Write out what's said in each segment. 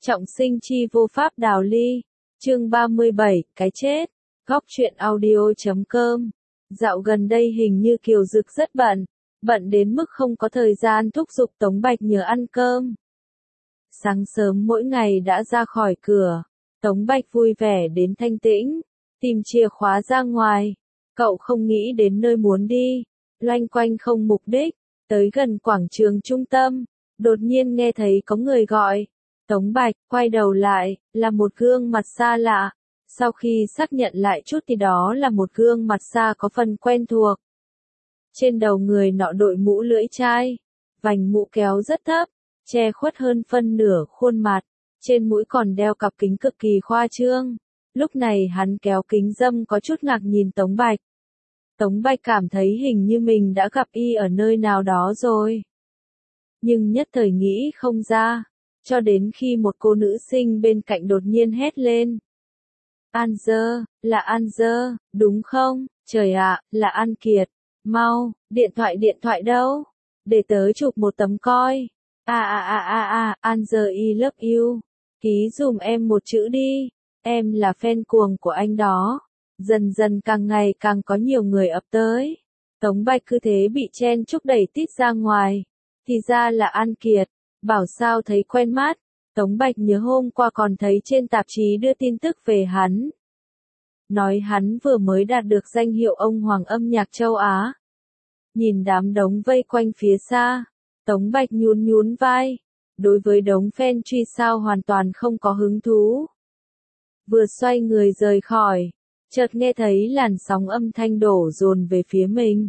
Trọng sinh chi vô pháp đào ly. Chương 37, cái chết. Góc truyện audio.com. Dạo gần đây hình như Kiều Dực rất bận đến mức không có thời gian thúc giục Tống Bạch nhờ ăn cơm. Sáng sớm mỗi ngày đã ra khỏi cửa, Tống Bạch vui vẻ đến thanh tĩnh, tìm chìa khóa ra ngoài. Cậu không nghĩ đến nơi muốn đi, loanh quanh không mục đích, tới gần quảng trường trung tâm, đột nhiên nghe thấy có người gọi. Tống Bạch quay đầu lại, là một gương mặt xa lạ. Sau khi xác nhận lại chút thì đó là một gương mặt xa có phần quen thuộc. Trên đầu người nọ đội mũ lưỡi chai, vành mũ kéo rất thấp, che khuất hơn phân nửa khuôn mặt, trên mũi còn đeo cặp kính cực kỳ khoa trương. Lúc này hắn kéo kính râm có chút ngạc nhìn Tống Bạch. Tống Bạch cảm thấy hình như mình đã gặp y ở nơi nào đó rồi. Nhưng nhất thời nghĩ không ra, cho đến khi một cô nữ sinh bên cạnh đột nhiên hét lên. An Dơ, là An Dơ, đúng không? Trời ạ, là An Kiệt. Mau, điện thoại đâu? Để tớ chụp một tấm coi. An Dơ I love you. Ký dùm em một chữ đi. Em là fan cuồng của anh đó. Dần dần càng ngày càng có nhiều người ập tới. Tống Bạch cứ thế bị chen chúc đẩy tít ra ngoài. Thì ra là An Kiệt. Bảo sao thấy quen mắt. Tống Bạch nhớ hôm qua còn thấy trên tạp chí đưa tin tức về hắn. Nói hắn vừa mới đạt được danh hiệu ông hoàng âm nhạc châu Á. Nhìn đám đống vây quanh phía xa, Tống Bạch nhún vai. Đối với đống fan truy sao hoàn toàn không có hứng thú. Vừa xoay người rời khỏi, chợt nghe thấy làn sóng âm thanh đổ dồn về phía mình.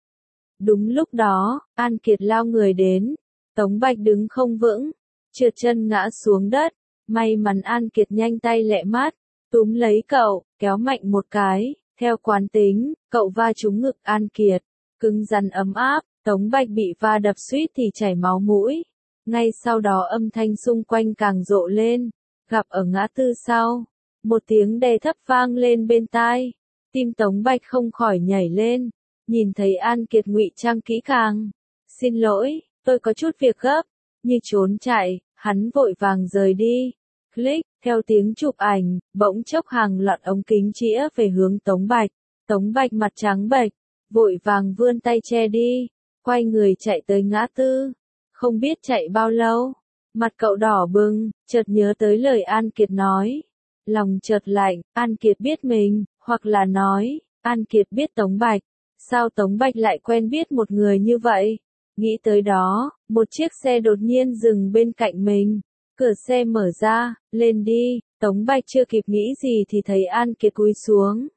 Đúng lúc đó, An Kiệt lao người đến. Tống Bạch đứng không vững, trượt chân ngã xuống đất. May mắn An Kiệt nhanh tay lẹ mắt, túm lấy cậu, kéo mạnh một cái. Theo quán tính, cậu va trúng ngực An Kiệt, cứng rắn ấm áp. Tống Bạch bị va đập suýt thì chảy máu mũi. Ngay sau đó âm thanh xung quanh càng rộ lên. Gặp ở ngã tư sau, một tiếng đè thấp vang lên bên tai. Tim Tống Bạch không khỏi nhảy lên. Nhìn thấy An Kiệt ngụy trang kỹ càng. Xin lỗi, tôi có chút việc gấp. Như trốn chạy, hắn vội vàng rời đi. Click, theo tiếng chụp ảnh, bỗng chốc hàng loạt ống kính chĩa về hướng Tống Bạch. Tống Bạch mặt trắng bệch, vội vàng vươn tay che đi, quay người chạy tới ngã tư. Không biết chạy bao lâu, mặt cậu đỏ bừng, chợt nhớ tới lời An Kiệt nói. Lòng chợt lạnh, An Kiệt biết mình, hoặc là nói, An Kiệt biết Tống Bạch. Sao Tống Bạch lại quen biết một người như vậy? Nghĩ tới đó, một chiếc xe đột nhiên dừng bên cạnh mình. Cửa xe mở ra, lên đi. Tống Bạch chưa kịp nghĩ gì thì thấy An Kiệt cúi xuống.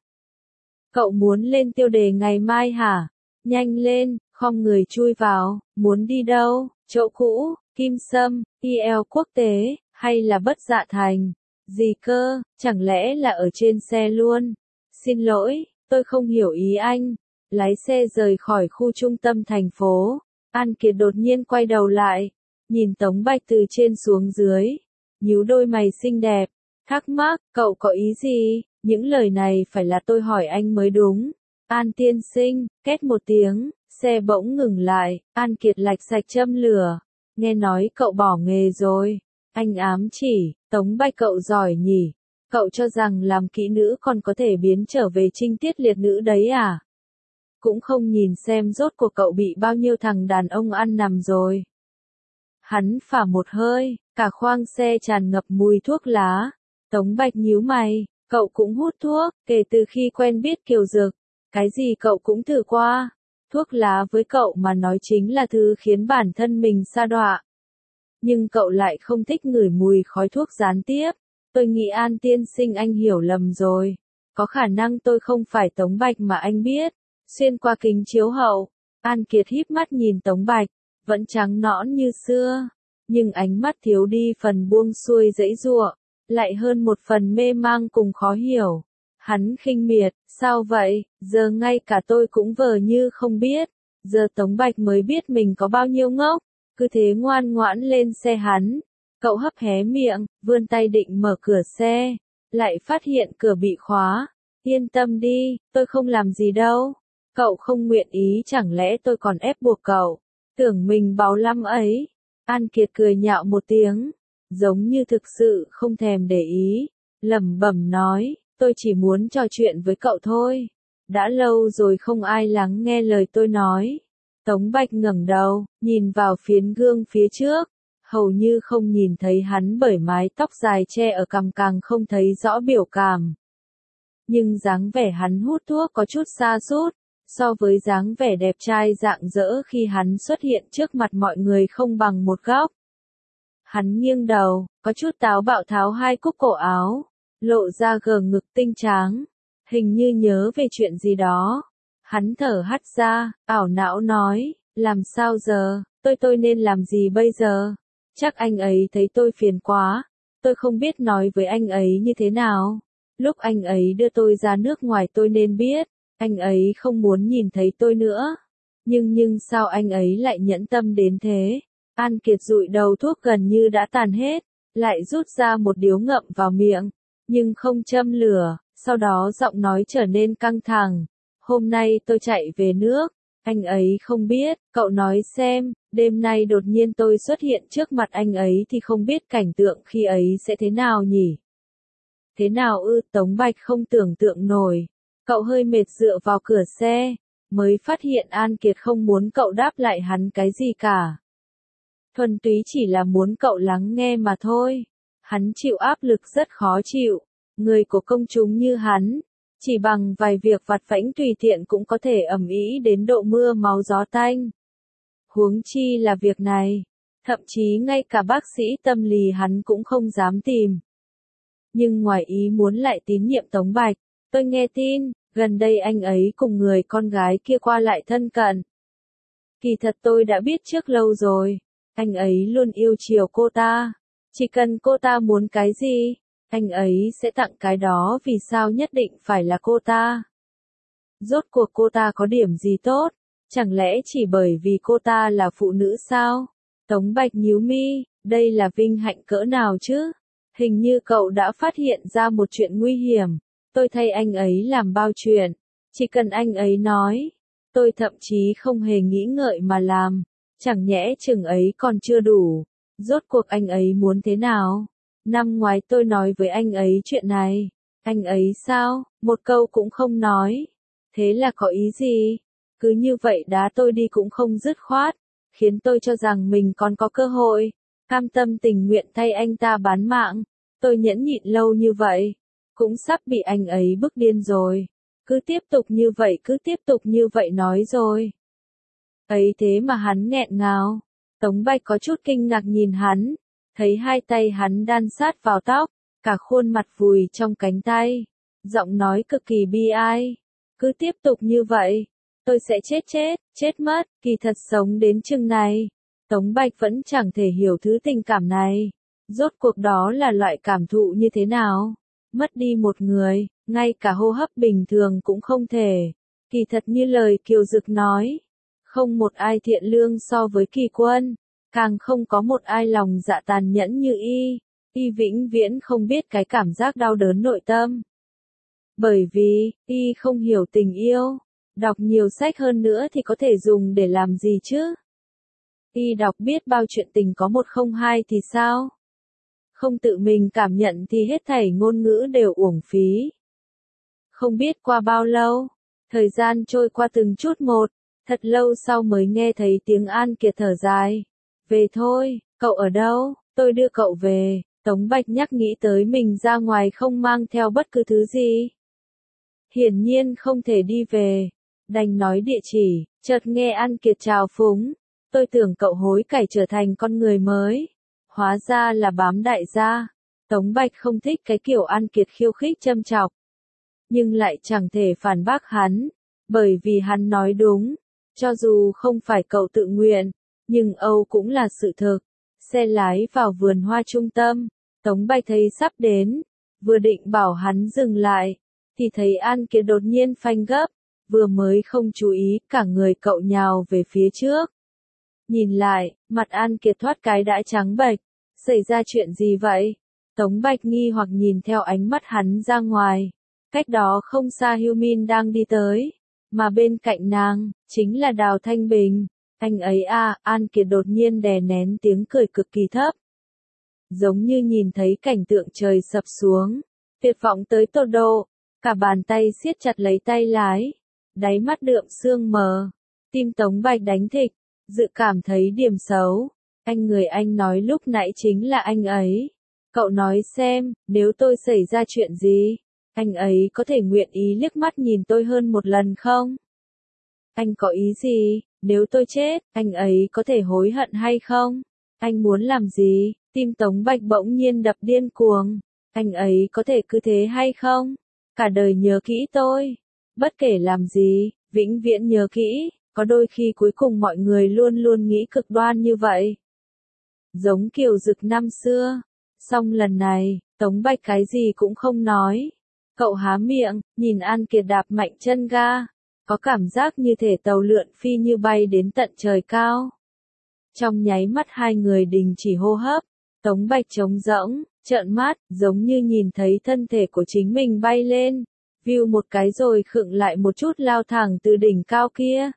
Cậu muốn lên tiêu đề ngày mai hả? Nhanh lên, khom người chui vào. Muốn đi đâu? Chỗ cũ, Kim Sâm, IL quốc tế, hay là Bất Dạ Thành? Gì cơ, chẳng lẽ là ở trên xe luôn? Xin lỗi, tôi không hiểu ý anh. Lái xe rời khỏi khu trung tâm thành phố. An Kiệt đột nhiên quay đầu lại, nhìn Tống Bạch từ trên xuống dưới, nhíu đôi mày xinh đẹp, thắc mắc, cậu có ý gì? Những lời này phải là tôi hỏi anh mới đúng. An tiên sinh, két một tiếng, xe bỗng ngừng lại. An Kiệt lạch sạch châm lửa. Nghe nói cậu bỏ nghề rồi. Anh ám chỉ, Tống Bạch cậu giỏi nhỉ. Cậu cho rằng làm kỹ nữ còn có thể biến trở về trinh tiết liệt nữ đấy à? Cũng không nhìn xem rốt cuộc cậu bị bao nhiêu thằng đàn ông ăn nằm rồi. Hắn phả một hơi, cả khoang xe tràn ngập mùi thuốc lá. Tống Bạch nhíu mày, cậu cũng hút thuốc, kể từ khi quen biết Kiều Dực. Cái gì cậu cũng thử qua. Thuốc lá với cậu mà nói chính là thứ khiến bản thân mình sa đọa. Nhưng cậu lại không thích ngửi mùi khói thuốc gián tiếp. Tôi nghĩ An tiên sinh anh hiểu lầm rồi. Có khả năng tôi không phải Tống Bạch mà anh biết. Xuyên qua kính chiếu hậu, An Kiệt híp mắt nhìn Tống Bạch, vẫn trắng nõn như xưa, nhưng ánh mắt thiếu đi phần buông xuôi giãy giụa, lại hơn một phần mê mang cùng khó hiểu. Hắn khinh miệt, sao vậy, giờ ngay cả tôi cũng vờ như không biết. Giờ Tống Bạch mới biết mình có bao nhiêu ngốc, cứ thế ngoan ngoãn lên xe hắn. Cậu hấp hé miệng, vươn tay định mở cửa xe, lại phát hiện cửa bị khóa. Yên tâm đi, tôi không làm gì đâu. Cậu không nguyện ý chẳng lẽ tôi còn ép buộc cậu? Tưởng mình báu lắm ấy. An Kiệt cười nhạo một tiếng. giống như thực sự không thèm để ý, lẩm bẩm nói, tôi chỉ muốn trò chuyện với cậu thôi. Đã lâu rồi không ai lắng nghe lời tôi nói. Tống Bạch ngẩng đầu, nhìn vào phiến gương phía trước, hầu như không nhìn thấy hắn bởi mái tóc dài che ở cằm càng không thấy rõ biểu cảm. Nhưng dáng vẻ hắn hút thuốc có chút sa sút, so với dáng vẻ đẹp trai rạng rỡ khi hắn xuất hiện trước mặt mọi người không bằng một góc. Hắn nghiêng đầu, có chút táo bạo tháo hai cúc cổ áo, lộ ra gờ ngực tinh tráng, hình như nhớ về chuyện gì đó. Hắn thở hắt ra, ảo não nói, làm sao giờ, tôi nên làm gì bây giờ? Chắc anh ấy thấy tôi phiền quá, tôi không biết nói với anh ấy như thế nào. Lúc anh ấy đưa tôi ra nước ngoài tôi nên biết, anh ấy không muốn nhìn thấy tôi nữa. Nhưng sao anh ấy lại nhẫn tâm đến thế? An Kiệt dụi đầu thuốc gần như đã tàn hết, lại rút ra một điếu ngậm vào miệng, nhưng không châm lửa, sau đó giọng nói trở nên căng thẳng. Hôm nay tôi chạy về nước, anh ấy không biết, cậu nói xem, đêm nay đột nhiên tôi xuất hiện trước mặt anh ấy thì không biết cảnh tượng khi ấy sẽ thế nào nhỉ? Thế nào ư? Tống Bạch không tưởng tượng nổi. Cậu hơi mệt dựa vào cửa xe, mới phát hiện An Kiệt không muốn cậu đáp lại hắn cái gì cả. Thuần túy chỉ là muốn cậu lắng nghe mà thôi. Hắn chịu áp lực rất khó chịu. Người của công chúng như hắn, chỉ bằng vài việc vặt vãnh tùy tiện cũng có thể ầm ĩ đến độ mưa máu gió tanh. Huống chi là việc này, thậm chí ngay cả bác sĩ tâm lý hắn cũng không dám tìm. Nhưng ngoài ý muốn lại tín nhiệm Tống Bạch, tôi nghe tin, gần đây anh ấy cùng người con gái kia qua lại thân cận. Kỳ thật tôi đã biết trước lâu rồi, anh ấy luôn yêu chiều cô ta, chỉ cần cô ta muốn cái gì, anh ấy sẽ tặng cái đó, vì sao nhất định phải là cô ta? Rốt cuộc cô ta có điểm gì tốt? Chẳng lẽ chỉ bởi vì cô ta là phụ nữ sao? Tống Bạch nhíu mi, đây là vinh hạnh cỡ nào chứ? Hình như cậu đã phát hiện ra một chuyện nguy hiểm. Tôi thay anh ấy làm bao chuyện. Chỉ cần anh ấy nói. Tôi thậm chí không hề nghĩ ngợi mà làm. Chẳng nhẽ chừng ấy còn chưa đủ. Rốt cuộc anh ấy muốn thế nào? Năm ngoái tôi nói với anh ấy chuyện này. Anh ấy sao? Một câu cũng không nói. Thế là có ý gì? Cứ như vậy đá tôi đi cũng không dứt khoát. Khiến tôi cho rằng mình còn có cơ hội. Cam tâm tình nguyện thay anh ta bán mạng. Tôi nhẫn nhịn lâu như vậy. Cũng sắp bị anh ấy bức điên rồi. Cứ tiếp tục như vậy nói rồi. Ấy thế mà hắn nghẹn ngào. Tống Bạch có chút kinh ngạc nhìn hắn. Thấy hai tay hắn đan sát vào tóc. Cả khuôn mặt vùi trong cánh tay. Giọng nói cực kỳ bi ai. Cứ tiếp tục như vậy. Tôi sẽ chết mất. Kỳ thật sống đến chừng này. Tống Bạch vẫn chẳng thể hiểu thứ tình cảm này. Rốt cuộc đó là loại cảm thụ như thế nào? Mất đi một người, ngay cả hô hấp bình thường cũng không thể. Kỳ thật như lời Kiều Dực nói, không một ai thiện lương so với Kỳ Quân, càng không có một ai lòng dạ tàn nhẫn như y vĩnh viễn không biết cái cảm giác đau đớn nội tâm. Bởi vì, y không hiểu tình yêu, đọc nhiều sách hơn nữa thì có thể dùng để làm gì chứ? Y đọc biết bao chuyện tình có một không hai thì sao? Không tự mình cảm nhận thì hết thảy ngôn ngữ đều uổng phí. Không biết qua bao lâu, thời gian trôi qua từng chút một, thật lâu sau mới nghe thấy tiếng An Kiệt thở dài. Về thôi, cậu ở đâu, tôi đưa cậu về. Tống Bạch nhắc nghĩ tới mình ra ngoài không mang theo bất cứ thứ gì. Hiển nhiên không thể đi về, đành nói địa chỉ, chợt nghe An Kiệt chào phúng. Tôi tưởng cậu hối cải trở thành con người mới. Hóa ra là bám đại gia. Tống Bạch không thích cái kiểu An Kiệt khiêu khích châm chọc. Nhưng lại chẳng thể phản bác hắn. Bởi vì hắn nói đúng. Cho dù không phải cậu tự nguyện. Nhưng Âu cũng là sự thực. Xe lái vào vườn hoa trung tâm. Tống Bạch thấy sắp đến. Vừa định bảo hắn dừng lại. Thì thấy An Kiệt đột nhiên phanh gấp. Vừa mới không chú ý, cả người cậu nhào về phía trước. Nhìn lại, mặt An Kiệt thoát cái đã trắng bệch. Xảy ra chuyện gì vậy? Tống Bạch nghi hoặc nhìn theo ánh mắt hắn ra ngoài. Cách đó không xa Hưu Min đang đi tới. Mà bên cạnh nàng, chính là Đào Thanh Bình. Anh ấy à, An Kiệt đột nhiên đè nén tiếng cười cực kỳ thấp. giống như nhìn thấy cảnh tượng trời sập xuống, tuyệt vọng tới tột độ, cả bàn tay siết chặt lấy tay lái, đáy mắt đượm sương mờ, tim Tống Bạch đánh thịch, dự cảm thấy điểm xấu, người anh nói lúc nãy chính là anh ấy. Cậu nói xem, nếu tôi xảy ra chuyện gì, anh ấy có thể nguyện ý liếc mắt nhìn tôi hơn một lần không? Anh có ý gì, nếu tôi chết, anh ấy có thể hối hận hay không? Anh muốn làm gì? Tim Tống Bạch bỗng nhiên đập điên cuồng. Anh ấy có thể cứ thế hay không? Cả đời nhớ kỹ tôi. Bất kể làm gì, vĩnh viễn nhớ kỹ. Có đôi khi cuối cùng mọi người luôn luôn nghĩ cực đoan như vậy. Giống Kiều Dực năm xưa. Xong lần này, Tống Bạch cái gì cũng không nói. Cậu há miệng, nhìn An Kiệt đạp mạnh chân ga. Có cảm giác như thể tàu lượn phi như bay đến tận trời cao. Trong nháy mắt hai người đình chỉ hô hấp. Tống Bạch trống rỗng, trợn mắt, giống như nhìn thấy thân thể của chính mình bay lên. View một cái rồi khựng lại một chút lao thẳng từ đỉnh cao kia.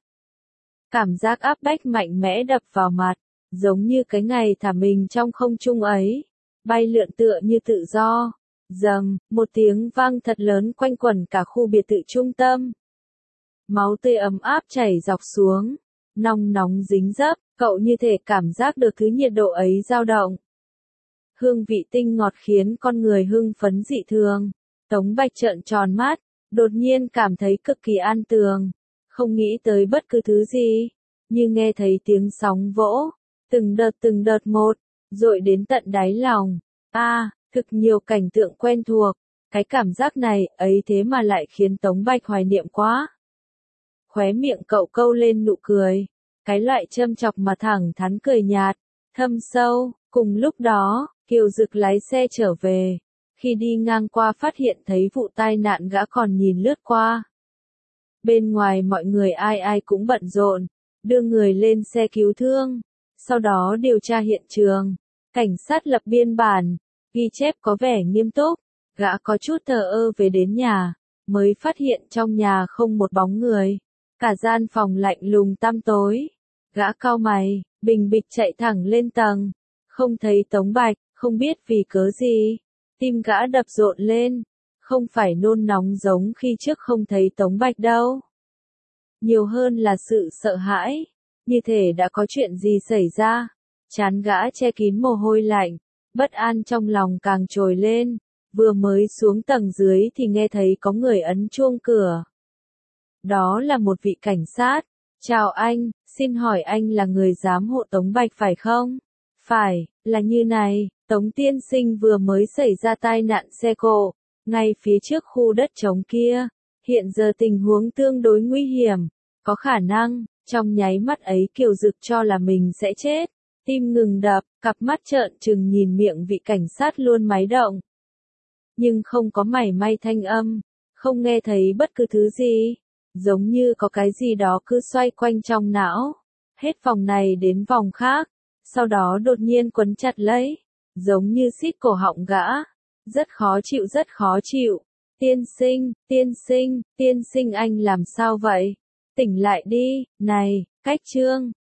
Cảm giác áp bách mạnh mẽ đập vào mặt, giống như cái ngày thả mình trong không trung ấy. Bay lượn tựa như tự do. Dầm, một tiếng vang thật lớn quanh quẩn cả khu biệt thự trung tâm. Máu tươi ấm áp chảy dọc xuống. Nóng nóng dính dấp, cậu như thể cảm giác được thứ nhiệt độ ấy dao động. Hương vị tinh ngọt khiến con người hưng phấn dị thường. Tống Bạch trợn tròn mắt, đột nhiên cảm thấy cực kỳ an tường. Không nghĩ tới bất cứ thứ gì, như nghe thấy tiếng sóng vỗ, từng đợt một, dội đến tận đáy lòng. Thực nhiều cảnh tượng quen thuộc, cái cảm giác này ấy thế mà lại khiến Tống Bạch hoài niệm quá. Khóe miệng cậu câu lên nụ cười, cái loại châm chọc mà thẳng thắn cười nhạt, thâm sâu. Cùng lúc đó, Kiều Dực lái xe trở về, khi đi ngang qua phát hiện thấy vụ tai nạn gã còn nhìn lướt qua. Bên ngoài mọi người ai ai cũng bận rộn, đưa người lên xe cứu thương, sau đó điều tra hiện trường, cảnh sát lập biên bản, ghi chép có vẻ nghiêm túc, gã có chút thờ ơ về đến nhà, mới phát hiện trong nhà không một bóng người, cả gian phòng lạnh lùng tăm tối. Gã cau mày, bình bịch chạy thẳng lên tầng, không thấy Tống Bạch, không biết vì cớ gì, tim gã đập rộn lên, không phải nôn nóng giống khi trước không thấy Tống Bạch đâu. Nhiều hơn là sự sợ hãi, như thể đã có chuyện gì xảy ra, trán gã che kín mồ hôi lạnh, bất an trong lòng càng trồi lên, vừa mới xuống tầng dưới thì nghe thấy có người ấn chuông cửa. Đó là một vị cảnh sát. Chào anh, xin hỏi anh là người giám hộ Tống Bạch phải không? Phải, là như này, Tống tiên sinh vừa mới xảy ra tai nạn xe cộ, ngay phía trước khu đất trống kia, hiện giờ tình huống tương đối nguy hiểm, có khả năng, trong nháy mắt ấy Kiều Dực cho là mình sẽ chết, tim ngừng đập, cặp mắt trợn trừng nhìn miệng vị cảnh sát luôn máy động. Nhưng không có mảy may thanh âm, không nghe thấy bất cứ thứ gì. Giống như có cái gì đó cứ xoay quanh trong não, hết vòng này đến vòng khác, sau đó đột nhiên quấn chặt lấy, giống như xít cổ họng gã, rất khó chịu. Tiên sinh anh làm sao vậy? Tỉnh lại đi, này, cách trương,